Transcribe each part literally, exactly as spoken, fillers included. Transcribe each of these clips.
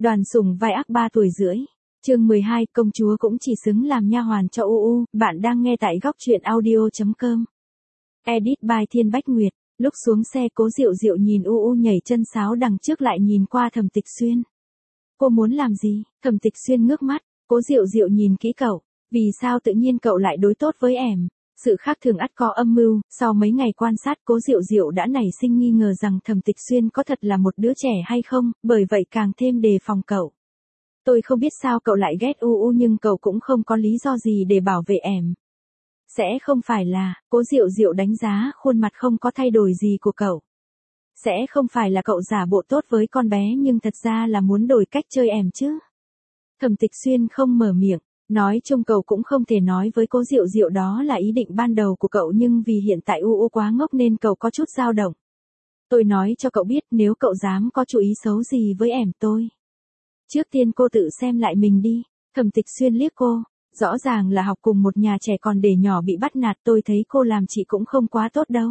Đoàn Sủng vai ác ba tuổi rưỡi. Chương mười hai, công chúa cũng chỉ xứng làm nha hoàn cho u u, bạn đang nghe tại góc truyện audio chấm com. Edit by Thiên Bách Nguyệt. Lúc xuống xe Cố Diệu Diệu nhìn u u nhảy chân sáo đằng trước lại nhìn qua Thẩm Tịch Xuyên. Cô muốn làm gì? Thẩm Tịch Xuyên ngước mắt, Cố Diệu Diệu nhìn kỹ cậu, vì sao tự nhiên cậu lại đối tốt với em? Sự khác thường ắt có âm mưu, sau mấy ngày quan sát Cố Diệu Diệu đã nảy sinh nghi ngờ rằng Thẩm Tịch Xuyên có thật là một đứa trẻ hay không, bởi vậy càng thêm đề phòng cậu. Tôi không biết sao cậu lại ghét u u nhưng cậu cũng không có lý do gì để bảo vệ em. Sẽ không phải là, Cố Diệu Diệu đánh giá khuôn mặt không có thay đổi gì của cậu. Sẽ không phải là cậu giả bộ tốt với con bé nhưng thật ra là muốn đổi cách chơi em chứ. Thẩm Tịch Xuyên không mở miệng, nói chung cậu cũng không thể nói với Cố Diệu Diệu đó là ý định ban đầu của cậu nhưng vì hiện tại u u quá ngốc nên cậu có chút dao động. Tôi nói cho cậu biết nếu cậu dám có chủ ý xấu gì với em tôi. Trước tiên cô tự xem lại mình đi. Thẩm Tịch Xuyên liếc cô, rõ ràng là học cùng một nhà trẻ còn để nhỏ bị bắt nạt, tôi thấy cô làm chị cũng không quá tốt đâu.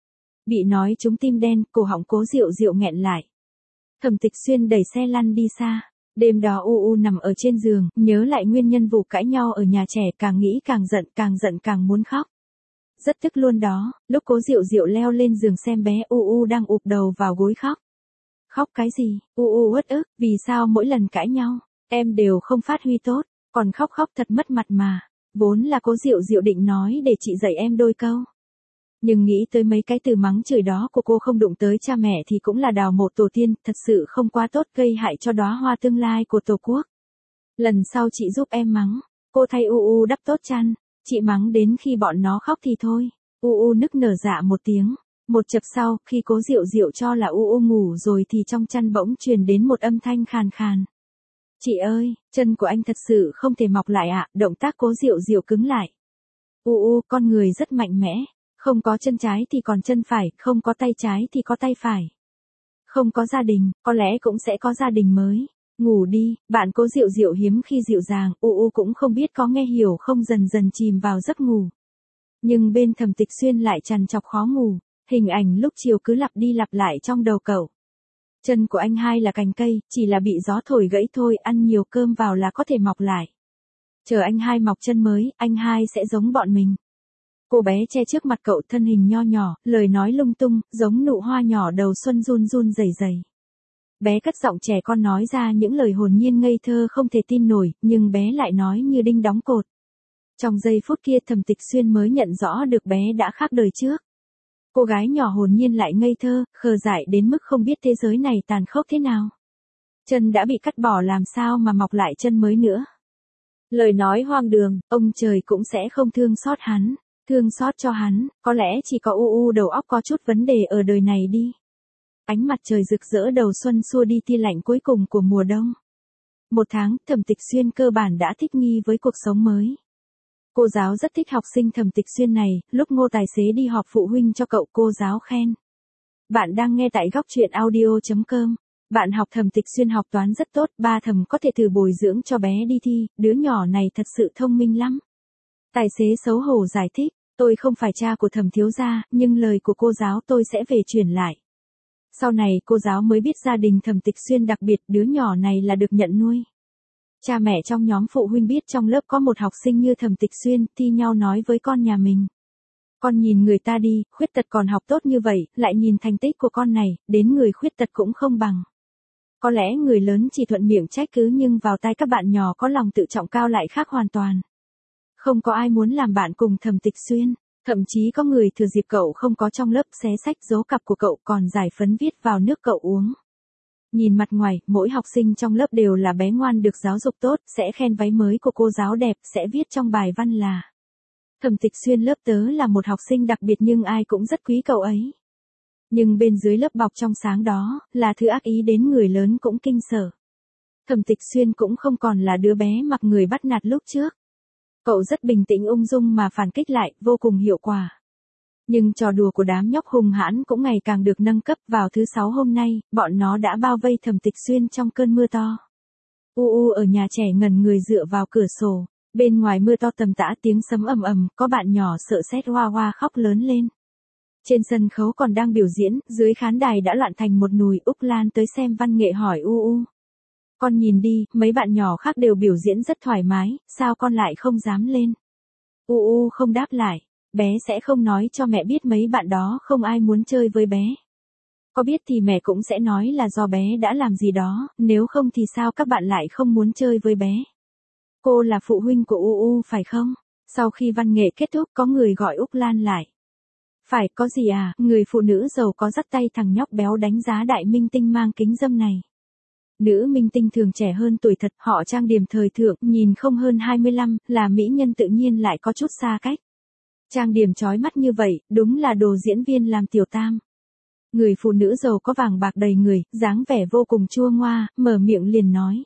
Bị nói trúng tim đen, cổ họng Cố Diệu Diệu nghẹn lại. Thẩm Tịch Xuyên đẩy xe lăn đi xa. Đêm đó u u nằm ở trên giường, nhớ lại nguyên nhân vụ cãi nhau ở nhà trẻ, càng nghĩ càng giận, càng giận càng muốn khóc. Rất tức luôn đó, lúc Cố Diệu Diệu leo lên giường xem bé u u đang ụp đầu vào gối khóc. Khóc cái gì? U u uất ức, vì sao mỗi lần cãi nhau, em đều không phát huy tốt, còn khóc khóc thật mất mặt mà. Vốn là Cố Diệu Diệu định nói để chị dạy em đôi câu. Nhưng nghĩ tới mấy cái từ mắng chửi đó của cô không đụng tới cha mẹ thì cũng là đào mộ tổ tiên, thật sự không quá tốt, gây hại cho đóa hoa tương lai của Tổ quốc. Lần sau chị giúp em mắng, cô thay u u đắp tốt chăn, chị mắng đến khi bọn nó khóc thì thôi. U u nức nở dạ một tiếng. Một chập sau, khi Cố Diệu Diệu cho là u u ngủ rồi thì trong chăn bỗng truyền đến một âm thanh khàn khàn. Chị ơi, chân của anh thật sự không thể mọc lại ạ. À? Động tác Cố Diệu Diệu cứng lại. U u, con người rất mạnh mẽ. Không có chân trái thì còn chân phải, không có tay trái thì có tay phải. Không có gia đình, có lẽ cũng sẽ có gia đình mới. Ngủ đi, bạn Cố Diệu Diệu hiếm khi dịu dàng, u u cũng không biết có nghe hiểu không, dần dần chìm vào giấc ngủ. Nhưng bên Thẩm Tịch Xuyên lại trằn trọc khó ngủ. Hình ảnh lúc chiều cứ lặp đi lặp lại trong đầu cậu. Chân của anh hai là cành cây, chỉ là bị gió thổi gãy thôi, ăn nhiều cơm vào là có thể mọc lại. Chờ anh hai mọc chân mới, anh hai sẽ giống bọn mình. Cô bé che trước mặt cậu, thân hình nho nhỏ, lời nói lung tung, giống nụ hoa nhỏ đầu xuân run run rẩy rẩy. Bé cất giọng trẻ con nói ra những lời hồn nhiên ngây thơ không thể tin nổi, nhưng bé lại nói như đinh đóng cột. Trong giây phút kia Thẩm Tịch Xuyên mới nhận rõ được bé đã khác đời trước. Cô gái nhỏ hồn nhiên lại ngây thơ, khờ dại đến mức không biết thế giới này tàn khốc thế nào. Chân đã bị cắt bỏ làm sao mà mọc lại chân mới nữa. Lời nói hoang đường, ông trời cũng sẽ không thương xót hắn. Thương xót cho hắn, có lẽ chỉ có u u đầu óc có chút vấn đề ở đời này đi. Ánh mặt trời rực rỡ đầu xuân xua đi tia lạnh cuối cùng của mùa đông. Một tháng, Thẩm Tịch Xuyên cơ bản đã thích nghi với cuộc sống mới. Cô giáo rất thích học sinh Thẩm Tịch Xuyên này, lúc Ngô tài xế đi họp phụ huynh cho cậu, cô giáo khen. Bạn đang nghe tại góc truyện audio chấm com. Bạn học Thẩm Tịch Xuyên học toán rất tốt, ba Thẩm có thể thử bồi dưỡng cho bé đi thi, đứa nhỏ này thật sự thông minh lắm. Tài xế xấu hổ giải thích, tôi không phải cha của Thẩm thiếu gia, nhưng lời của cô giáo tôi sẽ về truyền lại. Sau này cô giáo mới biết gia đình Thẩm Tịch Xuyên đặc biệt, đứa nhỏ này là được nhận nuôi. Cha mẹ trong nhóm phụ huynh biết trong lớp có một học sinh như Thẩm Tịch Xuyên, thi nhau nói với con nhà mình. Con nhìn người ta đi, khuyết tật còn học tốt như vậy, lại nhìn thành tích của con này, đến người khuyết tật cũng không bằng. Có lẽ người lớn chỉ thuận miệng trách cứ nhưng vào tai các bạn nhỏ có lòng tự trọng cao lại khác hoàn toàn. Không có ai muốn làm bạn cùng Thẩm Tịch Xuyên, thậm chí có người thừa dịp cậu không có trong lớp xé sách dấu cặp của cậu còn giải phấn viết vào nước cậu uống. Nhìn mặt ngoài, mỗi học sinh trong lớp đều là bé ngoan được giáo dục tốt, sẽ khen váy mới của cô giáo đẹp, sẽ viết trong bài văn là Thẩm Tịch Xuyên lớp tớ là một học sinh đặc biệt nhưng ai cũng rất quý cậu ấy. Nhưng bên dưới lớp bọc trong sáng đó, là thứ ác ý đến người lớn cũng kinh sợ. Thẩm Tịch Xuyên cũng không còn là đứa bé mặc người bắt nạt lúc trước. Cậu rất bình tĩnh ung dung mà phản kích lại, vô cùng hiệu quả. Nhưng trò đùa của đám nhóc hung hãn cũng ngày càng được nâng cấp. Vào thứ sáu hôm nay, bọn nó đã bao vây Thẩm Tịch Xuyên trong cơn mưa to. U u ở nhà trẻ ngẩn người dựa vào cửa sổ. Bên ngoài mưa to tầm tã, tiếng sấm ầm ầm, có bạn nhỏ sợ sét hoa hoa khóc lớn lên. Trên sân khấu còn đang biểu diễn, dưới khán đài đã loạn thành một nùi. Úc Lan tới xem văn nghệ hỏi u u. Con nhìn đi, mấy bạn nhỏ khác đều biểu diễn rất thoải mái, sao con lại không dám lên? U U không đáp lại, bé sẽ không nói cho mẹ biết mấy bạn đó không ai muốn chơi với bé. Có biết thì mẹ cũng sẽ nói là do bé đã làm gì đó, nếu không thì sao các bạn lại không muốn chơi với bé? Cô là phụ huynh của U U phải không? Sau khi văn nghệ kết thúc có người gọi Úc Lan lại. Phải, có gì à, người phụ nữ giàu có dắt tay thằng nhóc béo đánh giá đại minh tinh mang kính râm này. Nữ minh tinh thường trẻ hơn tuổi thật, họ trang điểm thời thượng, nhìn không hơn hai mươi lăm, là mỹ nhân tự nhiên lại có chút xa cách. Trang điểm chói mắt như vậy, đúng là đồ diễn viên làm tiểu tam. Người phụ nữ giàu có vàng bạc đầy người, dáng vẻ vô cùng chua ngoa, mở miệng liền nói.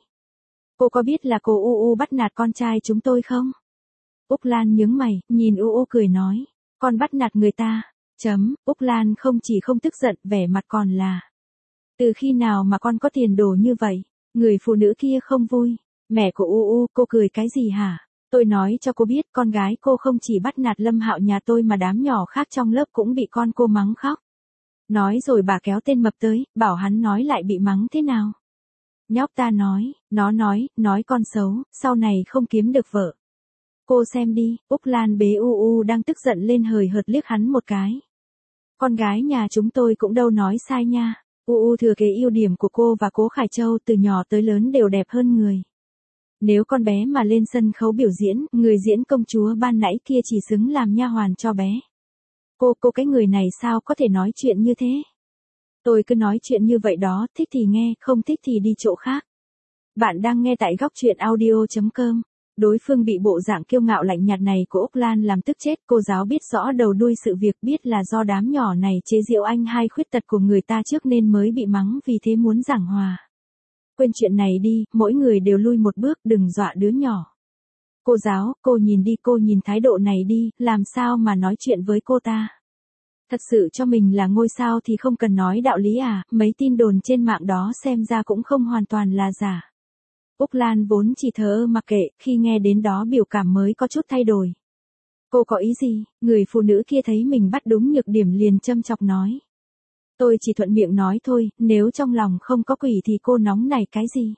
Cô có biết là cô U U bắt nạt con trai chúng tôi không? Úc Lan nhướng mày, nhìn U U cười nói. Con bắt nạt người ta. Chấm, Úc Lan không chỉ không tức giận, vẻ mặt còn là. Từ khi nào mà con có tiền đồ như vậy? Người phụ nữ kia không vui. Mẹ của U U, cô cười cái gì hả? Tôi nói cho cô biết, con gái cô không chỉ bắt nạt Lâm Hạo nhà tôi mà đám nhỏ khác trong lớp cũng bị con cô mắng khóc. Nói rồi bà kéo tên mập tới, bảo hắn nói lại bị mắng thế nào. Nhóc ta nói, nó nói, nói con xấu, sau này không kiếm được vợ. Cô xem đi, Úc Lan bế U U đang tức giận lên hời hợt liếc hắn một cái. Con gái nhà chúng tôi cũng đâu nói sai nha. U U thừa kế ưu điểm của cô và Cố Khải Châu, từ nhỏ tới lớn đều đẹp hơn người. Nếu con bé mà lên sân khấu biểu diễn, người diễn công chúa ban nãy kia chỉ xứng làm nha hoàn cho bé. Cô, cô cái người này sao có thể nói chuyện như thế? Tôi cứ nói chuyện như vậy đó, thích thì nghe, không thích thì đi chỗ khác. Bạn đang nghe tại góc truyện audio chấm com. Đối phương bị bộ dạng kiêu ngạo lạnh nhạt này của Úc Lan làm tức chết, cô giáo biết rõ đầu đuôi sự việc, biết là do đám nhỏ này chế giễu anh hai khuyết tật của người ta trước nên mới bị mắng, vì thế muốn giảng hòa. Quên chuyện này đi, mỗi người đều lui một bước, đừng dọa đứa nhỏ. Cô giáo, cô nhìn đi, cô nhìn thái độ này đi, làm sao mà nói chuyện với cô ta? Thật sự cho mình là ngôi sao thì không cần nói đạo lý à, mấy tin đồn trên mạng đó xem ra cũng không hoàn toàn là giả. Úc Lan vốn chỉ thờ ơ mặc kệ, khi nghe đến đó biểu cảm mới có chút thay đổi. Cô có ý gì? Người phụ nữ kia thấy mình bắt đúng nhược điểm liền châm chọc nói. Tôi chỉ thuận miệng nói thôi, nếu trong lòng không có quỷ thì cô nóng nảy cái gì?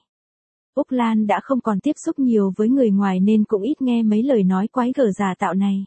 Úc Lan đã không còn tiếp xúc nhiều với người ngoài nên cũng ít nghe mấy lời nói quái gở giả tạo này.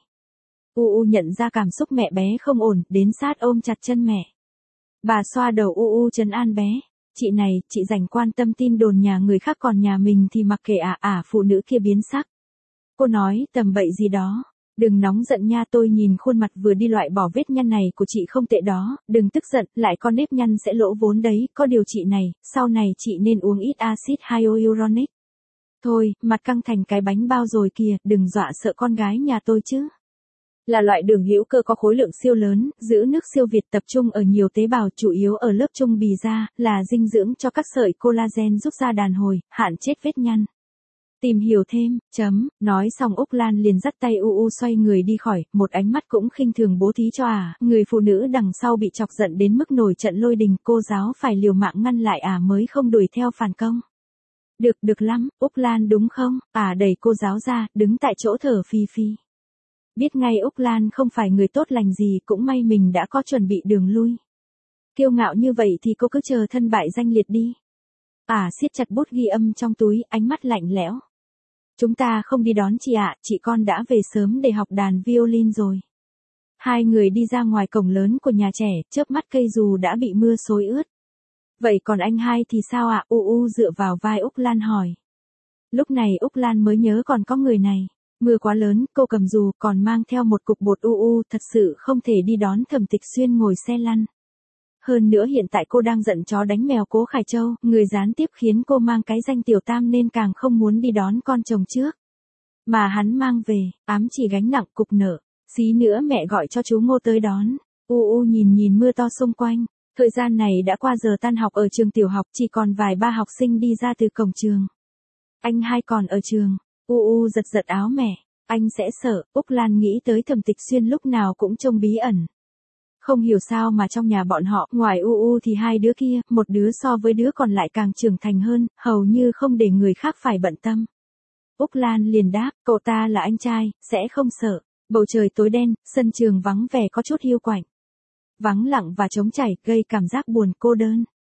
U U nhận ra cảm xúc mẹ bé không ổn, đến sát ôm chặt chân mẹ. Bà xoa đầu U U trấn an bé. Chị này, chị dành quan tâm tin đồn nhà người khác còn nhà mình thì mặc kệ à à phụ nữ kia biến sắc. Cô nói tầm bậy gì đó. Đừng nóng giận nha, tôi nhìn khuôn mặt vừa đi loại bỏ vết nhăn này của chị không tệ đó, đừng tức giận, lại con nếp nhăn sẽ lỗ vốn đấy, có điều chị này, sau này chị nên uống ít axit hyaluronic. Thôi, mặt căng thành cái bánh bao rồi kìa, đừng dọa sợ con gái nhà tôi chứ. Là loại đường hữu cơ có khối lượng siêu lớn, giữ nước siêu việt, tập trung ở nhiều tế bào, chủ yếu ở lớp trung bì da, là dinh dưỡng cho các sợi collagen giúp da đàn hồi, hạn chết vết nhăn. Tìm hiểu thêm, chấm, nói xong Úc Lan liền dắt tay U U xoay người đi khỏi, một ánh mắt cũng khinh thường bố thí cho à, người phụ nữ đằng sau bị chọc giận đến mức nổi trận lôi đình, cô giáo phải liều mạng ngăn lại à mới không đuổi theo phản công. Được, được lắm, Úc Lan đúng không? À đẩy cô giáo ra, đứng tại chỗ thở phì phì. Biết ngay Úc Lan không phải người tốt lành gì, cũng may mình đã có chuẩn bị đường lui. Kiêu ngạo như vậy thì cô cứ chờ thân bại danh liệt đi. À siết chặt bút ghi âm trong túi, ánh mắt lạnh lẽo. Chúng ta không đi đón chị ạ, chị con đã về sớm để học đàn violin rồi. Hai người đi ra ngoài cổng lớn của nhà trẻ, chớp mắt cây dù đã bị mưa xối ướt. Vậy còn anh hai thì sao ạ? U U dựa vào vai Úc Lan hỏi. Lúc này Úc Lan mới nhớ còn có người này. Mưa quá lớn, cô cầm dù, còn mang theo một cục bột U U, thật sự không thể đi đón Thẩm Tịch Xuyên ngồi xe lăn. Hơn nữa hiện tại cô đang giận chó đánh mèo Cố Khải Châu, người gián tiếp khiến cô mang cái danh tiểu tam nên càng không muốn đi đón con chồng trước. Mà hắn mang về, ám chỉ gánh nặng cục nợ, xí nữa mẹ gọi cho chú Ngô tới đón. U U nhìn nhìn mưa to xung quanh, thời gian này đã qua giờ tan học ở trường tiểu học, chỉ còn vài ba học sinh đi ra từ cổng trường. Anh hai còn ở trường. U U giật giật áo mẹ, anh sẽ sợ. Úc Lan nghĩ tới Thẩm Tịch Xuyên lúc nào cũng trông bí ẩn. Không hiểu sao mà trong nhà bọn họ, ngoài U U thì hai đứa kia, một đứa so với đứa còn lại càng trưởng thành hơn, hầu như không để người khác phải bận tâm. Úc Lan liền đáp, cậu ta là anh trai, sẽ không sợ. Bầu trời tối đen, sân trường vắng vẻ có chút hiu quạnh. Vắng lặng và trống chảy, gây cảm giác buồn cô đơn.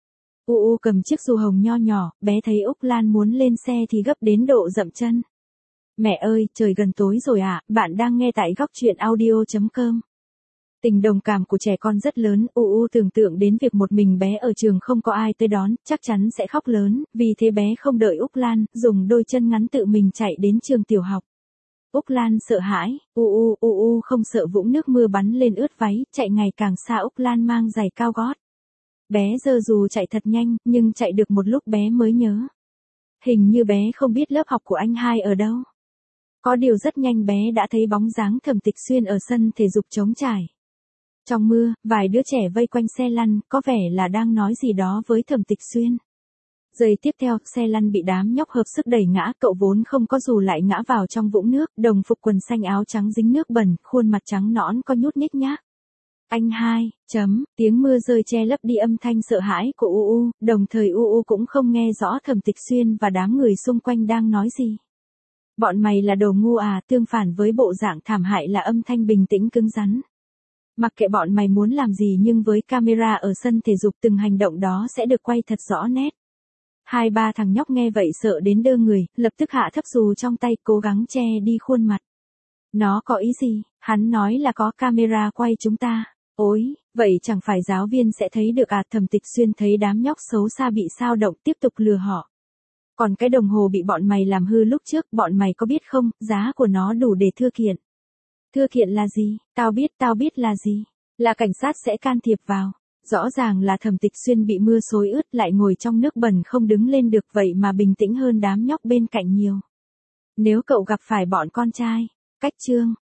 U U cầm chiếc dù hồng nho nhỏ, bé thấy Úc Lan muốn lên xe thì gấp đến độ dậm chân. Mẹ ơi, trời gần tối rồi ạ, à, bạn đang nghe tại góc truyện audio chấm com. Tình đồng cảm của trẻ con rất lớn, U U tưởng tượng đến việc một mình bé ở trường không có ai tới đón, chắc chắn sẽ khóc lớn, vì thế bé không đợi Úc Lan, dùng đôi chân ngắn tự mình chạy đến trường tiểu học. Úc Lan sợ hãi, U U, U U không sợ vũng nước mưa bắn lên ướt váy, chạy ngày càng xa. Úc Lan mang giày cao gót. Bé giơ dù chạy thật nhanh, nhưng chạy được một lúc bé mới nhớ. Hình như bé không biết lớp học của anh hai ở đâu. Có điều rất nhanh bé đã thấy bóng dáng Thẩm Tịch Xuyên ở sân thể dục trống trải. Trong mưa, vài đứa trẻ vây quanh xe lăn, có vẻ là đang nói gì đó với Thẩm Tịch Xuyên. Giây tiếp theo, xe lăn bị đám nhóc hợp sức đẩy ngã, cậu vốn không có dù lại ngã vào trong vũng nước, đồng phục quần xanh áo trắng dính nước bẩn, khuôn mặt trắng nõn có nhút nhích nhác. Anh hai, chấm, tiếng mưa rơi che lấp đi âm thanh sợ hãi của U U, đồng thời U U cũng không nghe rõ Thẩm Tịch Xuyên và đám người xung quanh đang nói gì. Bọn mày là đồ ngu à, tương phản với bộ dạng thảm hại là âm thanh bình tĩnh cứng rắn. Mặc kệ bọn mày muốn làm gì nhưng với camera ở sân thể dục từng hành động đó sẽ được quay thật rõ nét. Hai ba thằng nhóc nghe vậy sợ đến đơ người, lập tức hạ thấp dù trong tay cố gắng che đi khuôn mặt. Nó có ý gì? Hắn nói là có camera quay chúng ta. Ôi, vậy chẳng phải giáo viên sẽ thấy được à? Thẩm Tịch Xuyên thấy đám nhóc xấu xa bị sao động tiếp tục lừa họ. Còn cái đồng hồ bị bọn mày làm hư lúc trước, bọn mày có biết không, giá của nó đủ để thưa kiện. Thưa kiện là gì? Tao biết, tao biết là gì? Là cảnh sát sẽ can thiệp vào. Rõ ràng là Thẩm Tịch Xuyên bị mưa xối ướt lại ngồi trong nước bẩn không đứng lên được vậy mà bình tĩnh hơn đám nhóc bên cạnh nhiều. Nếu cậu gặp phải bọn con trai, cách chương.